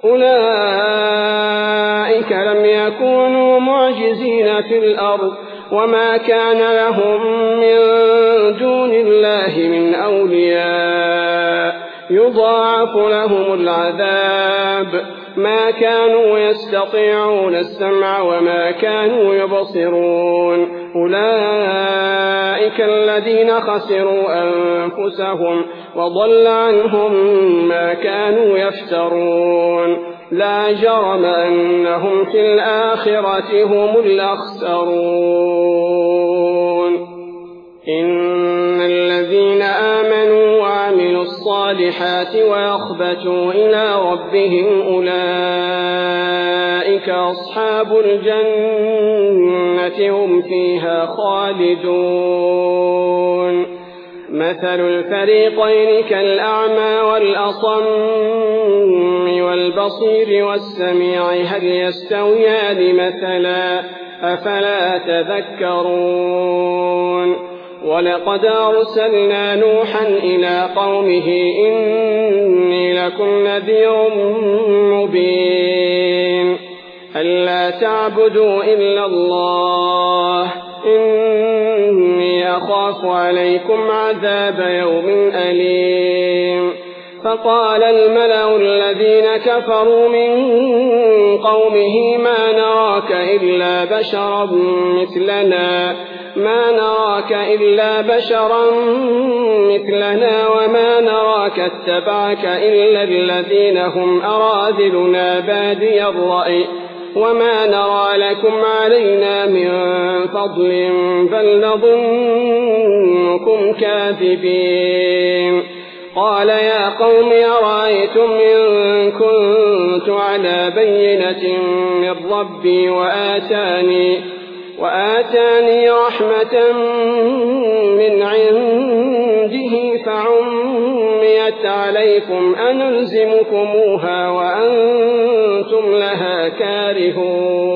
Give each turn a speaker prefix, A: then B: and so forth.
A: أولئك لم يكونوا معجزين في الأرض وما كان لهم من دون الله من أولياء يضاعف لهم العذاب ما كانوا يستطيعون السمع وما كانوا يبصرون أولئك الذين خسروا أنفسهم وضل عنهم ما كانوا يفترون لا جرم أنهم في الآخرة هم الأخسرون إن الذين آمنوا وعملوا الصالحات وأخبتوا إلى ربهم أولئك أصحاب الجنة هم فيها خالدون مثل الفريقين كالأعمى والأصم والبصير والسميع هل يستويان مثلا أفلا تذكرون ولقد أرسلنا نوحا إلى قومه إني لكم نذير مبين ألا تعبدوا إلا الله إني أخاف عليكم عذاب يوم أليم فقال الملأ الذين كفروا من قومه ما نراك إلا بشرا مثلنا وما نراك اتبعك إلا الذين هم أراذلنا بادي الرأي وما نرى لكم علينا من فضل بل نظنكم كاذبين قال يا قوم أرأيتم إن كنت على بينة من ربي وآتاني رحمة من عنده فعميت عليكم أنلزمكموها وأنتم لها كارهون